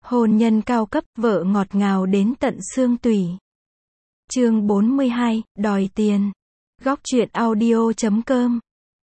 Hôn nhân cao cấp, vợ ngọt ngào đến tận xương tủy. Chương 42, đòi tiền. Góc truyện audio.com.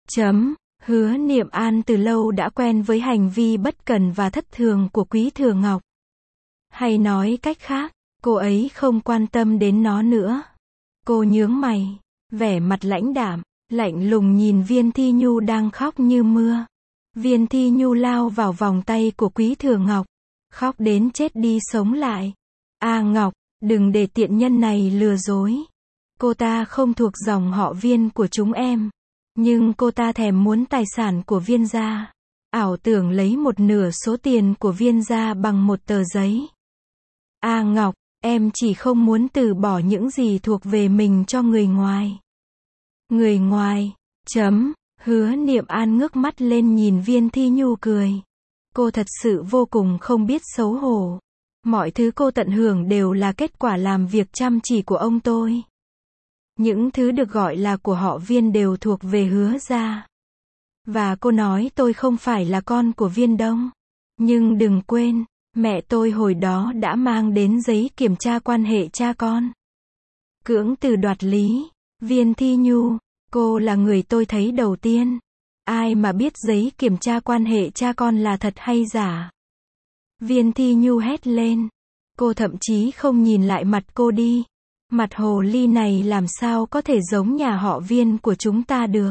Hứa Niệm An từ lâu đã quen với hành vi bất cần và thất thường của Quý Thừa Ngọc. Hay nói cách khác, cô ấy không quan tâm đến nó nữa. Cô nhướng mày, vẻ mặt lãnh đạm, lạnh lùng nhìn Viên Thi Nhu đang khóc như mưa. Viên Thi Nhu lao vào vòng tay của Quý Thừa Ngọc, khóc đến chết đi sống lại. A Ngọc, đừng để tiện nhân này lừa dối. Cô ta không thuộc dòng họ Viên của chúng em. Nhưng cô ta thèm muốn tài sản của Viên gia. Ảo tưởng lấy một nửa số tiền của Viên gia bằng một tờ giấy. A Ngọc, em chỉ không muốn từ bỏ những gì thuộc về mình cho người ngoài. Người ngoài, Hứa Niệm An ngước mắt lên nhìn Viên Thi Nhu cười. Cô thật sự vô cùng không biết xấu hổ. Mọi thứ cô tận hưởng đều là kết quả làm việc chăm chỉ của ông tôi. Những thứ được gọi là của họ Viên đều thuộc về Hứa gia. Và cô nói tôi không phải là con của Viên Đông. Nhưng đừng quên, mẹ tôi hồi đó đã mang đến giấy kiểm tra quan hệ cha con. Cưỡng từ đoạt lý. Viên Thi Nhu, cô là người tôi thấy đầu tiên. Ai mà biết giấy kiểm tra quan hệ cha con là thật hay giả. Viên Thi Nhu hét lên. Cô thậm chí không nhìn lại mặt cô đi. Mặt hồ ly này làm sao có thể giống nhà họ Viên của chúng ta được.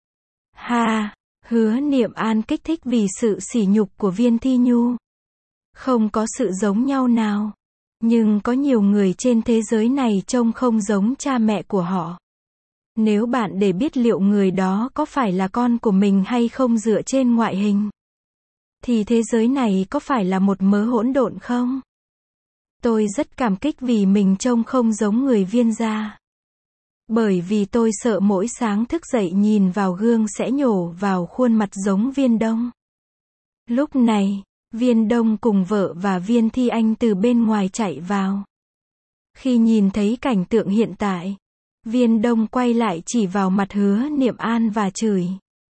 Ha, Hứa Niệm An kích thích vì sự sỉ nhục của Viên Thi Nhu. Không có sự giống nhau nào. Nhưng có nhiều người trên thế giới này trông không giống cha mẹ của họ. Nếu bạn để biết liệu người đó có phải là con của mình hay không dựa trên ngoại hình, thì thế giới này có phải là một mớ hỗn độn không? Tôi rất cảm kích vì mình trông không giống người Viên gia. Bởi vì tôi sợ mỗi sáng thức dậy nhìn vào gương sẽ nhổ vào khuôn mặt giống Viên Đông. Lúc này, Viên Đông cùng vợ và Viên Thi Anh từ bên ngoài chạy vào. Khi nhìn thấy cảnh tượng hiện tại, Viên Đông quay lại chỉ vào mặt Hứa Niệm An và chửi.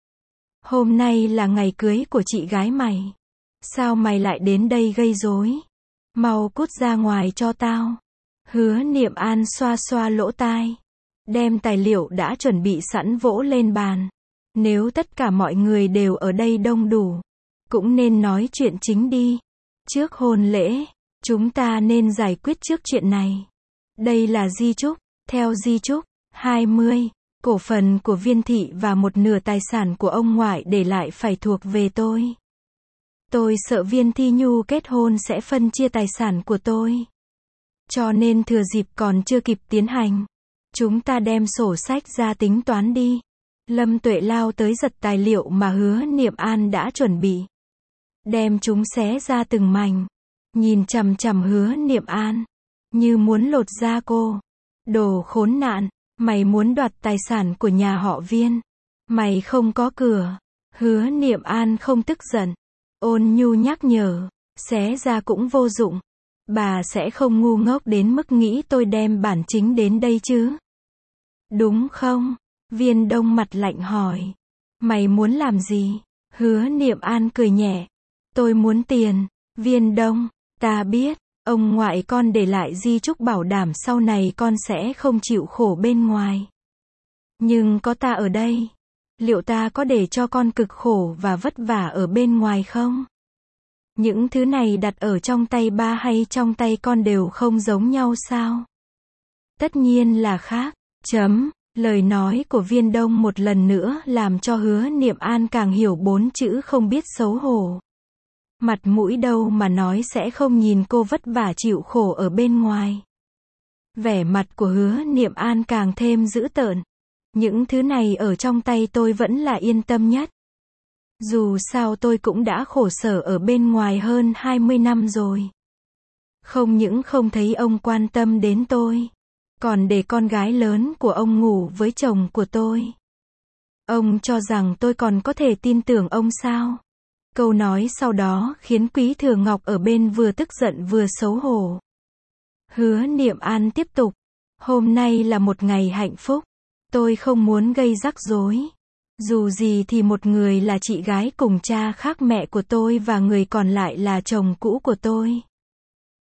Hôm nay là ngày cưới của chị gái mày. Sao mày lại đến đây gây rối? Mau cút ra ngoài cho tao. Hứa Niệm An xoa xoa lỗ tai. Đem tài liệu đã chuẩn bị sẵn vỗ lên bàn. Nếu tất cả mọi người đều ở đây đông đủ, cũng nên nói chuyện chính đi. Trước hôn lễ, chúng ta nên giải quyết trước chuyện này. Đây là di chúc. Theo di chúc, 20, cổ phần của Viên thị và một nửa tài sản của ông ngoại để lại phải thuộc về tôi. Tôi sợ Viên Thi Nhu kết hôn sẽ phân chia tài sản của tôi. Cho nên thừa dịp còn chưa kịp tiến hành, chúng ta đem sổ sách ra tính toán đi. Lâm Tuệ lao tới giật tài liệu mà Hứa Niệm An đã chuẩn bị. Đem chúng xé ra từng mảnh. Nhìn chằm chằm Hứa Niệm An, như muốn lột da cô. Đồ khốn nạn, mày muốn đoạt tài sản của nhà họ Viên. Mày không có cửa. Hứa Niệm An không tức giận. Ôn nhu nhắc nhở, xé ra cũng vô dụng. Bà sẽ không ngu ngốc đến mức nghĩ tôi đem bản chính đến đây chứ. Đúng không? Viên Đông mặt lạnh hỏi. Mày muốn làm gì? Hứa Niệm An cười nhẹ. Tôi muốn tiền. Viên Đông, ta biết. Ông ngoại con để lại di chúc bảo đảm sau này con sẽ không chịu khổ bên ngoài. Nhưng có ta ở đây, liệu ta có để cho con cực khổ và vất vả ở bên ngoài không? Những thứ này đặt ở trong tay ba hay trong tay con đều không giống nhau sao? Tất nhiên là khác. Lời nói của Viên Đông một lần nữa làm cho Hứa Niệm An càng hiểu 4 chữ không biết xấu hổ. Mặt mũi đâu mà nói sẽ không nhìn cô vất vả chịu khổ ở bên ngoài. Vẻ mặt của Hứa Niệm An càng thêm dữ tợn. Những thứ này ở trong tay tôi vẫn là yên tâm nhất. Dù sao tôi cũng đã khổ sở ở bên ngoài hơn 20 năm rồi. Không những không thấy ông quan tâm đến tôi, còn để con gái lớn của ông ngủ với chồng của tôi. Ông cho rằng tôi còn có thể tin tưởng ông sao? Câu nói sau đó khiến Quý Thừa Ngọc ở bên vừa tức giận vừa xấu hổ. Hứa Niệm An tiếp tục. Hôm nay là một ngày hạnh phúc. Tôi không muốn gây rắc rối. Dù gì thì một người là chị gái cùng cha khác mẹ của tôi và người còn lại là chồng cũ của tôi.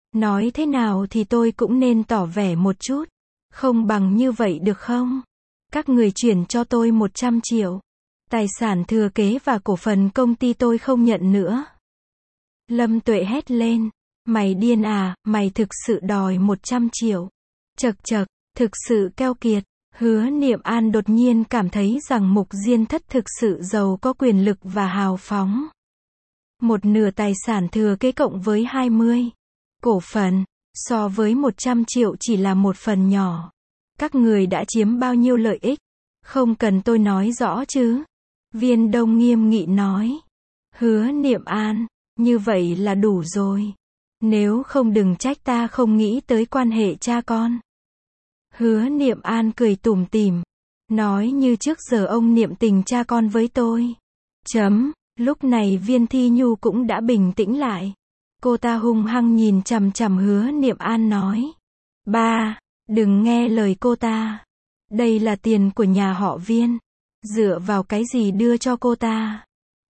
Nói thế nào thì tôi cũng nên tỏ vẻ một chút. Không bằng như vậy được không? Các người chuyển cho tôi 100 triệu. Tài sản thừa kế và cổ phần công ty tôi không nhận nữa. Lâm Tuệ hét lên. Mày điên à, mày thực sự đòi 100 triệu. Chậc chậc, thực sự keo kiệt. Hứa Niệm An đột nhiên cảm thấy rằng Mục Diên Thất thực sự giàu có quyền lực và hào phóng. Một nửa tài sản thừa kế cộng với 20 cổ phần, so với 100 triệu chỉ là một phần nhỏ. Các người đã chiếm bao nhiêu lợi ích? Không cần tôi nói rõ chứ? Viên Đông nghiêm nghị nói. Hứa Niệm An, như vậy là đủ rồi. Nếu không đừng trách ta không nghĩ tới quan hệ cha con. Hứa Niệm An cười tủm tỉm, nói như trước giờ ông niệm tình cha con với tôi. Lúc này Viên Thi Nhu cũng đã bình tĩnh lại. Cô ta hung hăng nhìn chằm chằm Hứa Niệm An nói. Ba, đừng nghe lời cô ta. Đây là tiền của nhà họ Viên. Dựa vào cái gì đưa cho cô ta?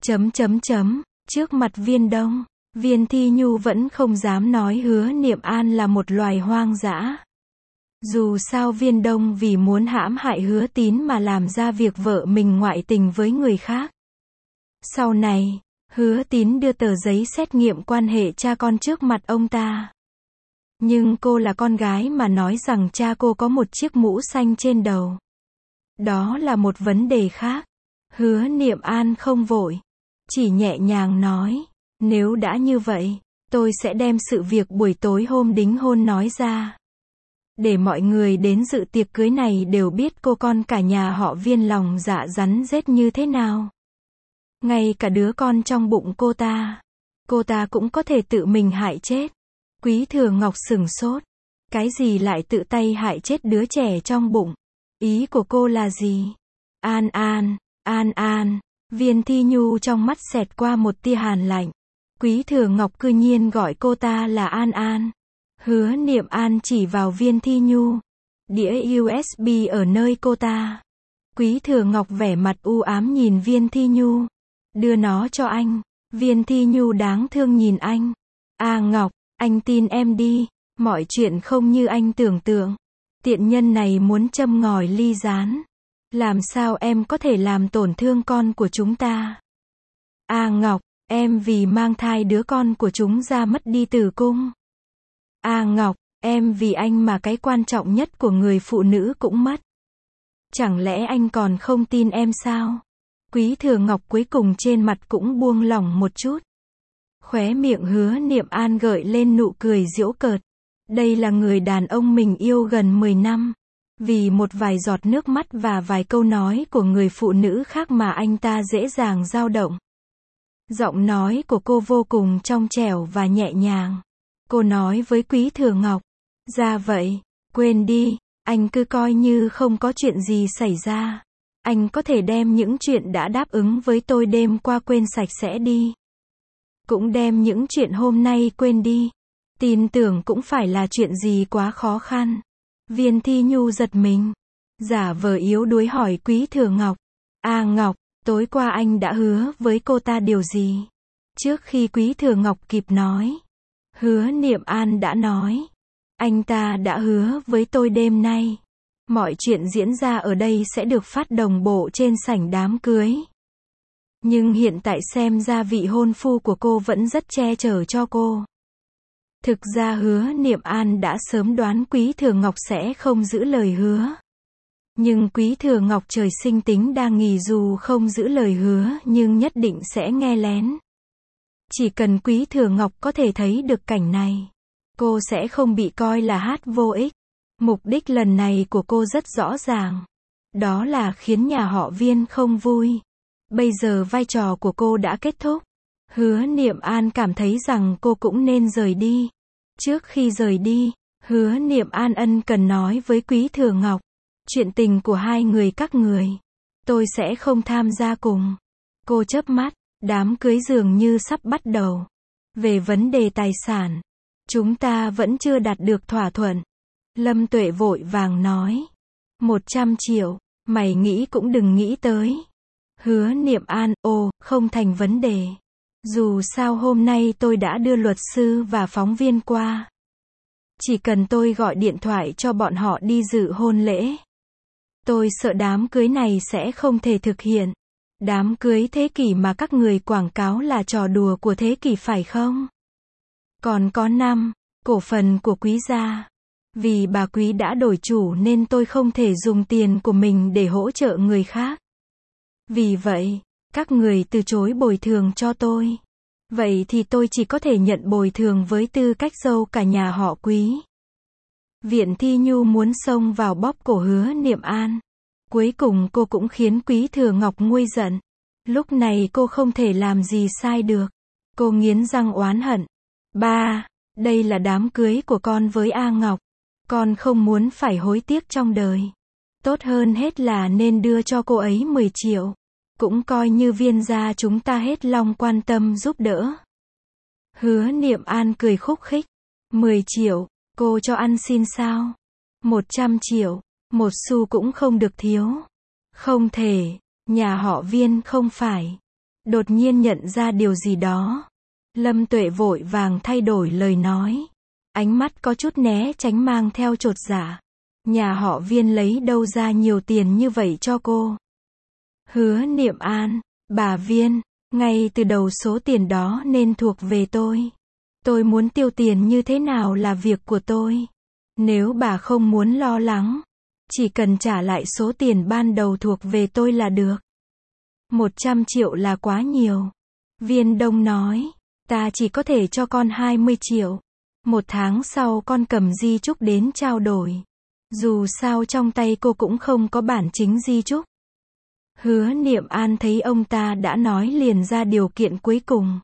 Trước mặt Viên Đông, Viên Thi Nhu vẫn không dám nói Hứa Niệm An là một loài hoang dã. Dù sao Viên Đông vì muốn hãm hại Hứa Tín mà làm ra việc vợ mình ngoại tình với người khác. Sau này, Hứa Tín đưa tờ giấy xét nghiệm quan hệ cha con trước mặt ông ta. Nhưng cô là con gái mà nói rằng cha cô có một chiếc mũ xanh trên đầu. Đó là một vấn đề khác. Hứa Niệm An không vội, chỉ nhẹ nhàng nói, nếu đã như vậy, tôi sẽ đem sự việc buổi tối hôm đính hôn nói ra. Để mọi người đến dự tiệc cưới này đều biết cô con cả nhà họ Viên lòng dạ rắn rết như thế nào. Ngay cả đứa con trong bụng cô ta cũng có thể tự mình hại chết. Quý Thừa Ngọc sửng sốt. Cái gì lại tự tay hại chết đứa trẻ trong bụng? Ý của cô là gì? An. Viên Thi Nhu trong mắt xẹt qua một tia hàn lạnh. Quý Thừa Ngọc cư nhiên gọi cô ta là An. Hứa Niệm An chỉ vào Viên Thi Nhu. Đĩa USB ở nơi cô ta. Quý Thừa Ngọc vẻ mặt u ám nhìn Viên Thi Nhu. Đưa nó cho anh. Viên Thi Nhu đáng thương nhìn anh. Ngọc, anh tin em đi. Mọi chuyện không như anh tưởng tượng. Tiện nhân này muốn châm ngòi ly gián. Làm sao em có thể làm tổn thương con của chúng ta? Ngọc, em vì mang thai đứa con của chúng ra mất đi tử cung. Ngọc, em vì anh mà cái quan trọng nhất của người phụ nữ cũng mất. Chẳng lẽ anh còn không tin em sao? Quý Thừa Ngọc cuối cùng trên mặt cũng buông lỏng một chút. Khóe miệng Hứa Niệm An gợi lên nụ cười giễu cợt. Đây là người đàn ông mình yêu gần 10 năm. Vì một vài giọt nước mắt và vài câu nói của người phụ nữ khác mà anh ta dễ dàng dao động. Giọng nói của cô vô cùng trong trẻo và nhẹ nhàng. Cô nói với Quý Thừa Ngọc. Ra vậy, quên đi, anh cứ coi như không có chuyện gì xảy ra. Anh có thể đem những chuyện đã đáp ứng với tôi đêm qua quên sạch sẽ đi. Cũng đem những chuyện hôm nay quên đi. Tin tưởng cũng phải là chuyện gì quá khó khăn. Viên Thi Nhu giật mình. Giả vờ yếu đuối hỏi Quý Thừa Ngọc. Ngọc, tối qua anh đã hứa với cô ta điều gì? Trước khi Quý Thừa Ngọc kịp nói, Hứa Niệm An đã nói. Anh ta đã hứa với tôi đêm nay. Mọi chuyện diễn ra ở đây sẽ được phát đồng bộ trên sảnh đám cưới. Nhưng hiện tại xem ra vị hôn phu của cô vẫn rất che chở cho cô. Thực ra Hứa Niệm An đã sớm đoán Quý Thừa Ngọc sẽ không giữ lời hứa. Nhưng Quý Thừa Ngọc trời sinh tính đa nghi, dù không giữ lời hứa nhưng nhất định sẽ nghe lén. Chỉ cần Quý Thừa Ngọc có thể thấy được cảnh này, cô sẽ không bị coi là hát vô ích. Mục đích lần này của cô rất rõ ràng. Đó là khiến nhà họ Viên không vui. Bây giờ vai trò của cô đã kết thúc. Hứa Niệm An cảm thấy rằng cô cũng nên rời đi. Trước khi rời đi, Hứa Niệm An ân cần nói với Quý Thừa Ngọc. Chuyện tình của hai người các người, tôi sẽ không tham gia cùng. Cô chớp mắt, đám cưới dường như sắp bắt đầu. Về vấn đề tài sản, chúng ta vẫn chưa đạt được thỏa thuận. Lâm Tuệ vội vàng nói. 100 triệu, mày nghĩ cũng đừng nghĩ tới. Hứa Niệm An, không thành vấn đề. Dù sao hôm nay tôi đã đưa luật sư và phóng viên qua. Chỉ cần tôi gọi điện thoại cho bọn họ đi dự hôn lễ. Tôi sợ đám cưới này sẽ không thể thực hiện. Đám cưới thế kỷ mà các người quảng cáo là trò đùa của thế kỷ phải không? Còn có 5, cổ phần của Quý gia. Vì bà Quý đã đổi chủ nên tôi không thể dùng tiền của mình để hỗ trợ người khác. Vì vậy, các người từ chối bồi thường cho tôi. Vậy thì tôi chỉ có thể nhận bồi thường với tư cách dâu cả nhà họ Quý. Viện Thi Nhu muốn xông vào bóp cổ Hứa Niệm An. Cuối cùng cô cũng khiến Quý Thừa Ngọc nguôi giận. Lúc này cô không thể làm gì sai được. Cô nghiến răng oán hận. Ba, đây là đám cưới của con với A Ngọc. Con không muốn phải hối tiếc trong đời. Tốt hơn hết là nên đưa cho cô ấy 10 triệu. Cũng coi như Viên gia chúng ta hết lòng quan tâm giúp đỡ. Hứa Niệm An cười khúc khích. 10 triệu, cô cho ăn xin sao? 100 triệu, một xu cũng không được thiếu. Không thể, nhà họ Viên không phải. Đột nhiên nhận ra điều gì đó. Lâm Tuệ vội vàng thay đổi lời nói. Ánh mắt có chút né tránh mang theo chột dạ. Nhà họ Viên lấy đâu ra nhiều tiền như vậy cho cô? Hứa Niệm An, bà Viên, ngay từ đầu số tiền đó nên thuộc về tôi. Tôi muốn tiêu tiền như thế nào là việc của tôi. Nếu bà không muốn lo lắng, chỉ cần trả lại số tiền ban đầu thuộc về tôi là được. 100 triệu là quá nhiều. Viên Đông nói, ta chỉ có thể cho con 20 triệu. 1 tháng sau con cầm di chúc đến trao đổi. Dù sao trong tay cô cũng không có bản chính di chúc. Hứa Niệm An thấy ông ta đã nói liền ra điều kiện cuối cùng.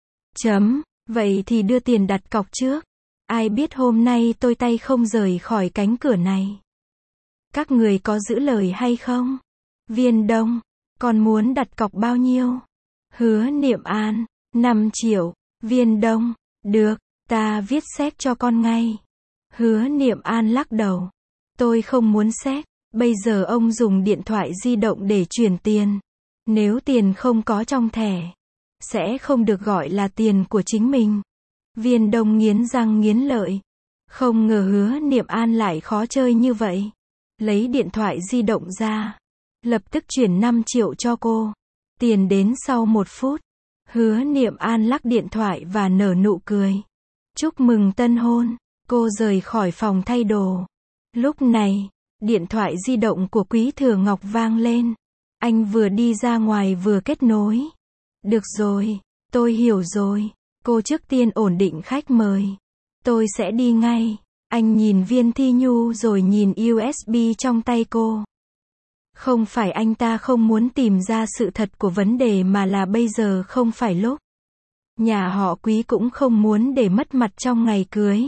Vậy thì đưa tiền đặt cọc trước. Ai biết hôm nay tôi tay không rời khỏi cánh cửa này. Các người có giữ lời hay không? Viên Đông, con muốn đặt cọc bao nhiêu? Hứa Niệm An, 5 triệu. Viên Đông, được, ta viết séc cho con ngay. Hứa Niệm An lắc đầu. Tôi không muốn séc. Bây giờ ông dùng điện thoại di động để chuyển tiền. Nếu tiền không có trong thẻ, sẽ không được gọi là tiền của chính mình. Viên Đông nghiến răng nghiến lợi. Không ngờ Hứa Niệm An lại khó chơi như vậy. Lấy điện thoại di động ra. Lập tức chuyển 5 triệu cho cô. Tiền đến sau 1 phút. Hứa Niệm An lắc điện thoại và nở nụ cười. Chúc mừng tân hôn. Cô rời khỏi phòng thay đồ. Lúc này, điện thoại di động của Quý Thừa Ngọc vang lên. Anh vừa đi ra ngoài vừa kết nối. Được rồi, tôi hiểu rồi. Cô trước tiên ổn định khách mời. Tôi sẽ đi ngay. Anh nhìn Viên Thi Nhu rồi nhìn USB trong tay cô. Không phải anh ta không muốn tìm ra sự thật của vấn đề mà là bây giờ không phải lúc. Nhà họ Quý cũng không muốn để mất mặt trong ngày cưới.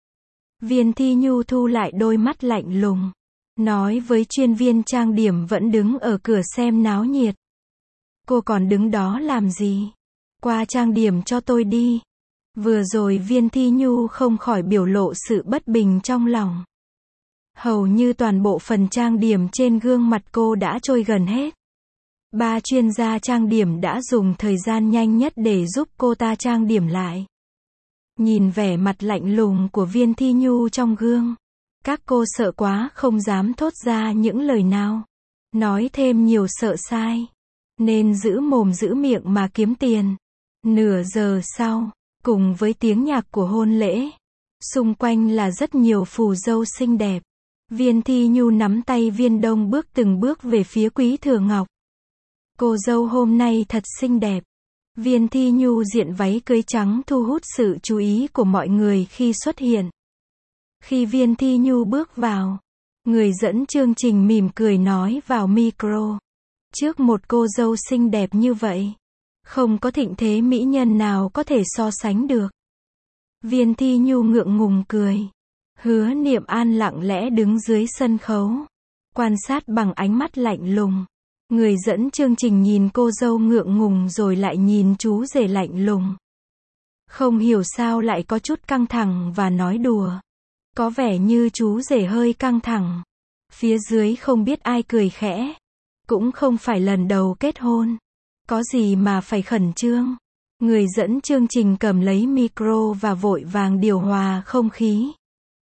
Viên Thi Nhu thu lại đôi mắt lạnh lùng. Nói với chuyên viên trang điểm vẫn đứng ở cửa xem náo nhiệt. Cô còn đứng đó làm gì? Qua trang điểm cho tôi đi. Vừa rồi Viên Thi Nhu không khỏi biểu lộ sự bất bình trong lòng. Hầu như toàn bộ phần trang điểm trên gương mặt cô đã trôi gần hết. 3 chuyên gia trang điểm đã dùng thời gian nhanh nhất để giúp cô ta trang điểm lại. Nhìn vẻ mặt lạnh lùng của Viên Thi Nhu trong gương. Các cô sợ quá không dám thốt ra những lời nào. Nói thêm nhiều sợ sai. Nên giữ mồm giữ miệng mà kiếm tiền. Nửa giờ sau, cùng với tiếng nhạc của hôn lễ, xung quanh là rất nhiều phù dâu xinh đẹp. Viên Thi Nhu nắm tay Viên Đông bước từng bước về phía Quý Thừa Ngọc. Cô dâu hôm nay thật xinh đẹp. Viên Thi Nhu diện váy cưới trắng thu hút sự chú ý của mọi người khi xuất hiện. Khi Viên Thi Nhu bước vào, người dẫn chương trình mỉm cười nói vào micro. Trước một cô dâu xinh đẹp như vậy, không có thịnh thế mỹ nhân nào có thể so sánh được. Viên Thi Nhu ngượng ngùng cười. Hứa Niệm An lặng lẽ đứng dưới sân khấu, quan sát bằng ánh mắt lạnh lùng. Người dẫn chương trình nhìn cô dâu ngượng ngùng rồi lại nhìn chú rể lạnh lùng. Không hiểu sao lại có chút căng thẳng và nói đùa. Có vẻ như chú rể hơi căng thẳng. Phía dưới không biết ai cười khẽ. Cũng không phải lần đầu kết hôn. Có gì mà phải khẩn trương. Người dẫn chương trình cầm lấy micro và vội vàng điều hòa không khí.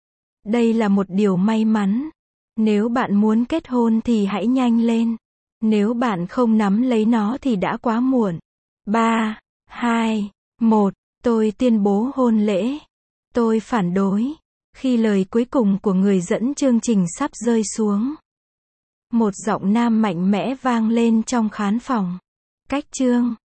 Đây là một điều may mắn. Nếu bạn muốn kết hôn thì hãy nhanh lên. Nếu bạn không nắm lấy nó thì đã quá muộn. 3, 2, 1. Tôi tuyên bố hôn lễ. Tôi phản đối. Khi lời cuối cùng của người dẫn chương trình sắp rơi xuống, một giọng nam mạnh mẽ vang lên trong khán phòng. Cách chương